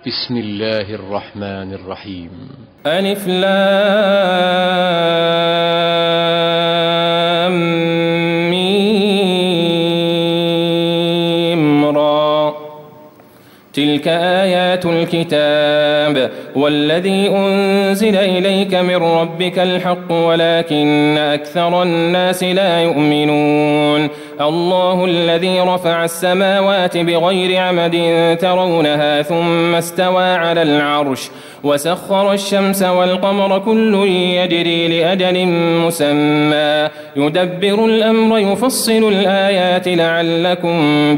بسم الله الرحمن الرحيم. ألف لام ميم را تلك آيات الكتاب والذي أنزل إليك من ربك الحق ولكن أكثر الناس لا يؤمنون. الله الذي رفع السماوات بغير عمد ترونها ثم استوى على العرش وسخر الشمس والقمر كل يجري لأجل مسمى يدبر الأمر يفصل الآيات لعلكم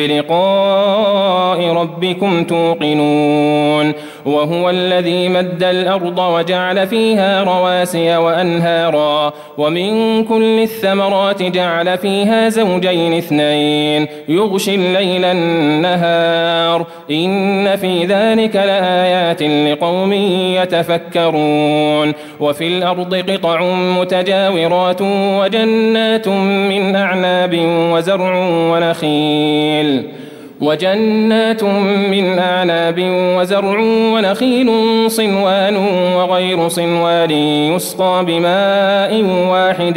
بلقاء ربكم توقنون. وهو الذي مد الأرض وجعل فيها رواسي وأنهارا ومن كل الثمرات جعل فيها زوجين اثنين يغشي الليل النهار إن في ذلك لآيات لقوم يتفكرون. وفي الأرض قطع متجاورات وجنات من أعناب وزرع ونخيل صنوان وغير صنوان يسقى بماء واحد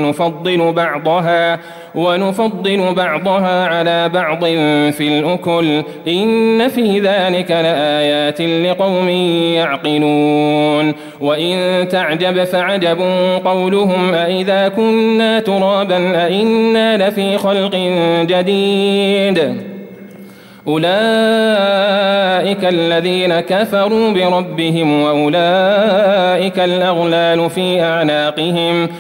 ونفضل بعضها على بعض في الأكل إن في ذلك لآيات لقوم يعقلون. وإن تعجب فعجب قولهم أإذا كنا ترابا أإنا لفي خلق جديد أولئك الذين كفروا بربهم وأولئك الأغلال في أعناقهم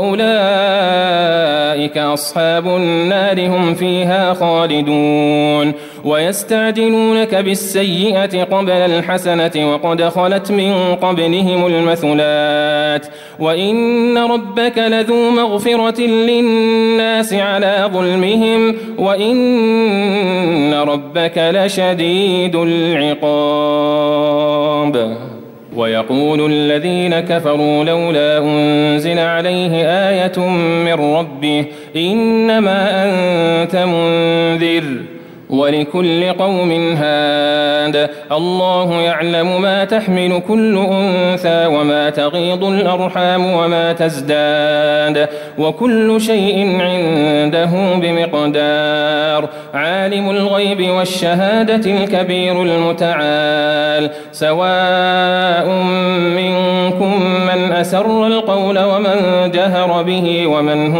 وأولئك أصحاب النار هم فيها خالدون. ويستعجلونك بالسيئة قبل الحسنة وقد خلت من قبلهم المثلات وإن ربك لذو مغفرة للناس على ظلمهم وإن ربك لشديد العقاب. ويقول الذين كفروا لولا أنزل عليه آية من ربه إنما أنت منذر ولكل قوم هاد الله يعلم ما تحمل كل أنثى وما تغيض الأرحام وما تزداد وكل شيء عنده بمقدار. عالم الغيب والشهادة الكبير المتعال سواء منكم من أسر القول ومن جهر به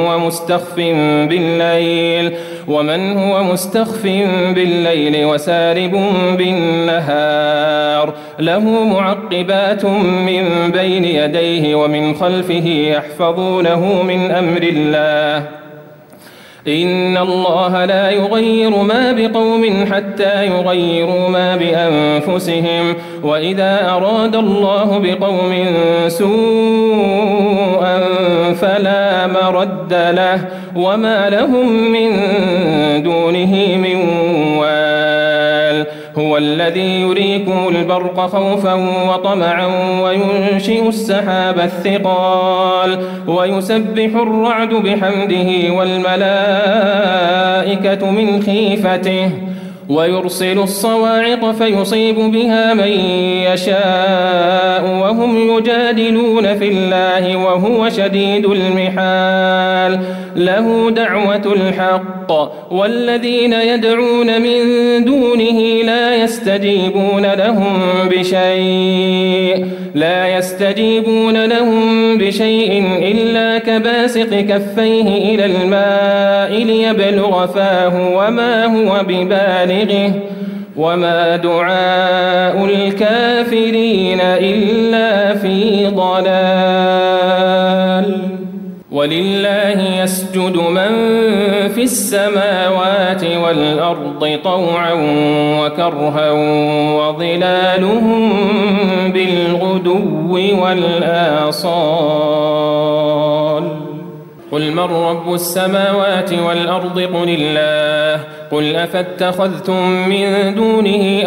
ومن هو مستخف بالليل وسارب بالنهار له معقبات من بين يديه ومن خلفه يحفظونه من أمر الله إن الله لا يغير ما بقوم حتى يغيروا ما بأنفسهم وإذا أراد الله بقوم سوءا فلا مرد له وما لهم من دونه من وال. هو الذي يريكم البرق خوفا وطمعا وينشئ السحاب الثقال ويسبح الرعد بحمده والملائكة من خيفته ويرسل الصواعق فيصيب بها من يشاء وهم يجادلون في الله وهو شديد المحال. له دعوة الحق والذين يدعون من دونه لا يستجيبون لهم بشيء إلا كباسط كفيه إلى الماء ليبلغ فاه وما هو ببالغه وما دعاء الكافرين إلا في ضلال. ولله يسجد من في السماوات والأرض طوعا وكرها وظلالهم بالغدو والآصال. قل من رب السماوات والأرض قل الله قل أفاتخذتم من دونه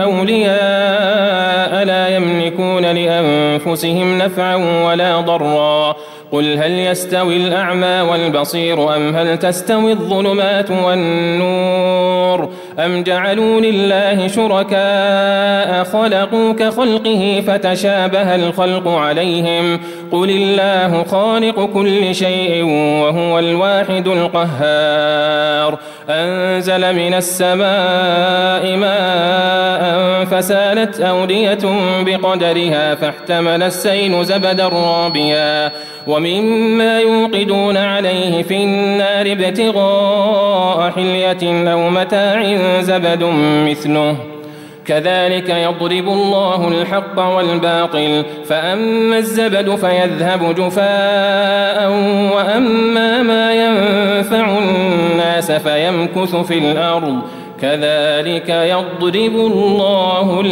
أولياء لا يملكون لأنفسهم نفعا ولا ضرا قل هل يستوي الأعمى والبصير أم هل تستوي الظلمات والنور أم جعلوا لله شركاء خلقوا كخلقه فتشابه الخلق عليهم قل الله خالق كل شيء وهو الواحد القهار أنزل من السماء ماء فسالت أودية بقدرها فاحتمل السيل زبدا رابيا ومما يوقدون عليه في النار ابتغاء حلية أو متاع زبد مثله كذلك يضرب الله الحق والباطل فأما الزبد فيذهب جفاء وأما ما ينفع الناس فيمكث في الأرض كذلك يضرب الله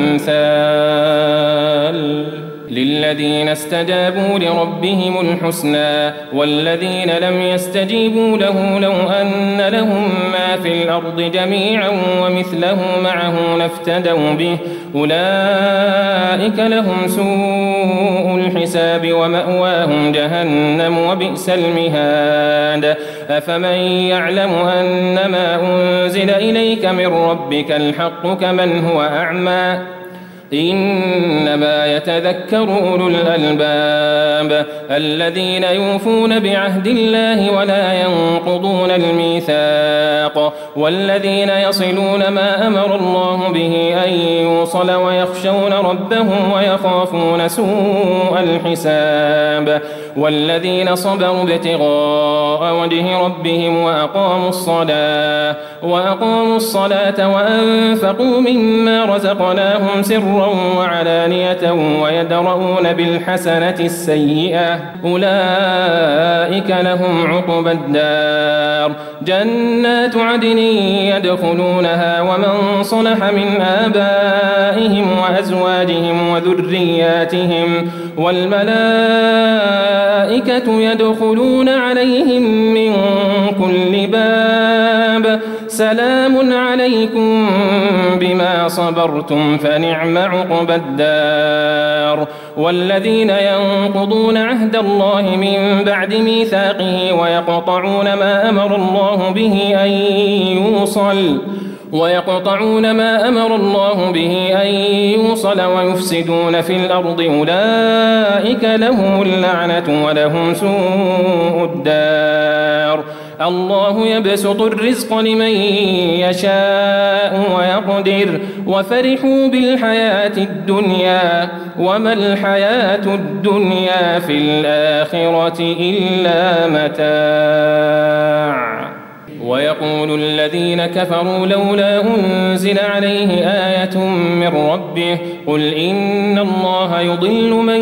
الأمثال للذين استجابوا لربهم الحسنى والذين لم يستجيبوا له لو أن لهم ما في الأرض جميعا ومثله معه لافتدوا به أولئك لهم سوء الحساب ومأواهم جهنم وبئس المهاد أفمن يعلم أنما أنزل إليك من ربك الحق كمن هو أعمى إنما يتذكر أولو الألباب الذين يوفون بعهد الله ولا ينقضون الميثاق والذين يصلون ما أمر الله به أن يوصل ويخشون ربهم ويخافون سوء الحساب والذين صبروا ابتغاء وجه ربهم وأقاموا الصلاة وأنفقوا مما رزقناهم سرا وعلانية ويدرؤون بالحسنة السيئة أولئك لهم عقبى الدار جنات عدن يدخلونها ومن صلح من آبائهم وأزواجهم وذرياتهم والملائكة يدخلون عليهم من كل باب سلام عليكم بما صبرتم فنعم عقبى الدار والذين ينقضون عهد الله من بعد ميثاقه ويقطعون ما أمر الله به أن يوصل ويفسدون في الأرض أولئك لهم اللعنة ولهم سوء الدار الله يبسط الرزق لمن يشاء ويقدر وفرحوا بالحياة الدنيا وما الحياة الدنيا في الآخرة إلا متاع ويقول الذين كفروا لولا أنزل عليه آية من ربه قل إن الله يضل من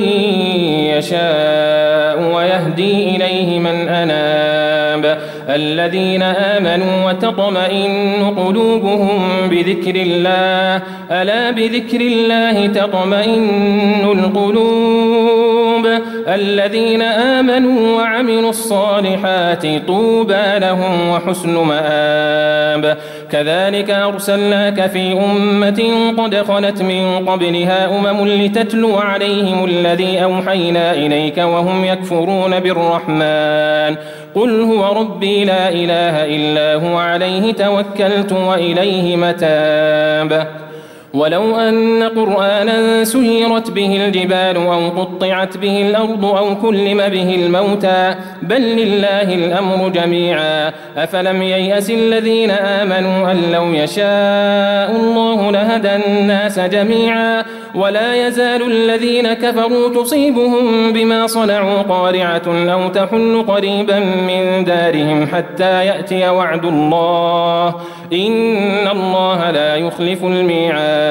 يشاء ويهدي إليه من أناب الذين آمنوا وتطمئن قلوبهم بذكر الله ألا بذكر الله تطمئن القلوب الذين آمنوا وعملوا الصالحات طوبى لهم وحسن مآب كذلك أرسلناك في أمة قد خلت من قبلها لتتلو عليهم الذي أوحينا إليك وهم يكفرون بالرحمن قل هو ربي لا إله إلا هو عليه توكلت وإليه متاب ولو أن قرآنا سيرت به الجبال أو قطعت به الأرض أو كلم به الموتى بل لله الأمر جميعا أفلم ييأس الذين آمنوا أن لو يشاء الله لهدى الناس جميعا ولا يزال الذين كفروا تصيبهم بما صنعوا قارعة أو تحل قريبا من دارهم حتى يأتي وعد الله إن الله لا يخلف الميعاد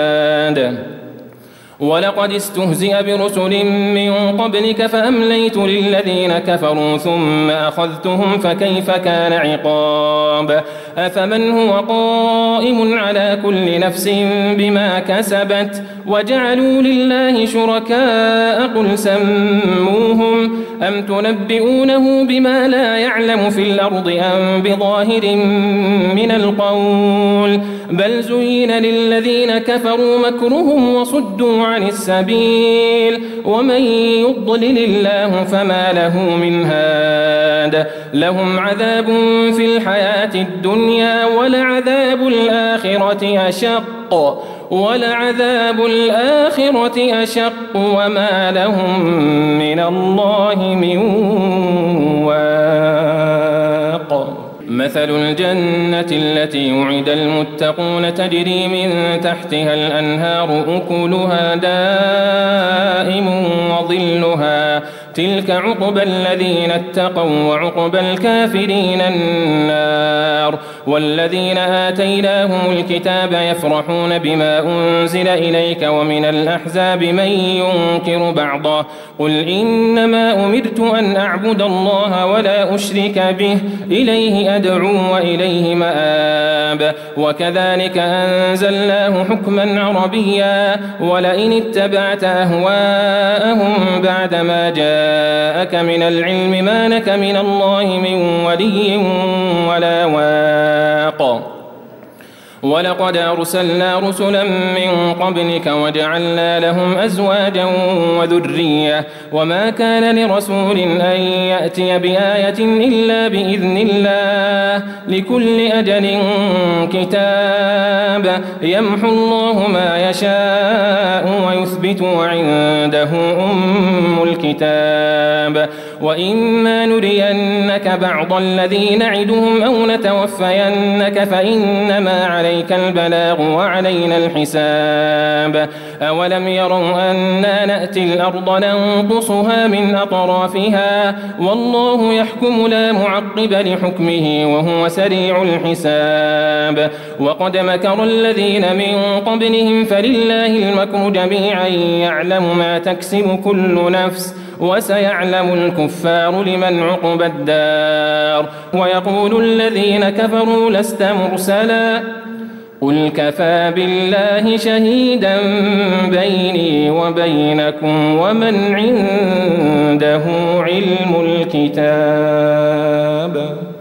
ولقد استهزئ برسل من قبلك فأمليت للذين كفروا ثم أخذتهم فكيف كان عقاب أفمن هو قائم على كل نفس بما كسبت وجعلوا لله شركاء قل سموهم أم تنبئونه بما لا يعلم في الأرض أم بظاهر من القول بل زين للذين كفروا مكرهم وصدوا عن السبيل ومن يضلل الله فما له من هاد لهم عذاب في الحياة الدنيا ولعذاب الآخرة أشق وما لهم من الله من واق مثل الجنة التي وعد المتقون تجري من تحتها الأنهار أكلها دائم وظلها تلك عقبى الذين اتقوا وعقبى الكافرين النار والذين آتيناهم الكتاب يفرحون بما أنزل إليك ومن الأحزاب من ينكر بعضه قل إنما أمرت أن أعبد الله ولا أشرك به إليه أدعو وإليه مآب وكذلك أنزلناه حكما عربيا ولئن اتبعت أهواءهم بعدما جاءك من العلم ما لك من الله من ولي ولا واق ولقد أرسلنا رسلا من قبلك وجعلنا لهم أزواجا وذرية وما كان لرسول أن يأتي بآية إلا بإذن الله لكل أجل كتاب يمحو الله ما يشاء ويثبت وعنده أم الكتاب وإما نرينك بعض الذي نعدهم أو نتوفينك فإنما عليك البلاغ وعلينا الحساب أولم يروا أنا نأتي الأرض ننقصها من أطرافها والله يحكم لا معقب لحكمه وهو سريع الحساب وقد مكر الذين من قبلهم فلله المكر جميعا يعلم ما تكسب كل نفس وسيعلم الكفار لمن عقبى الدار ويقول الذين كفروا لست مرسلا قل كفى بالله شهيدا بيني وبينكم ومن عنده علم الكتاب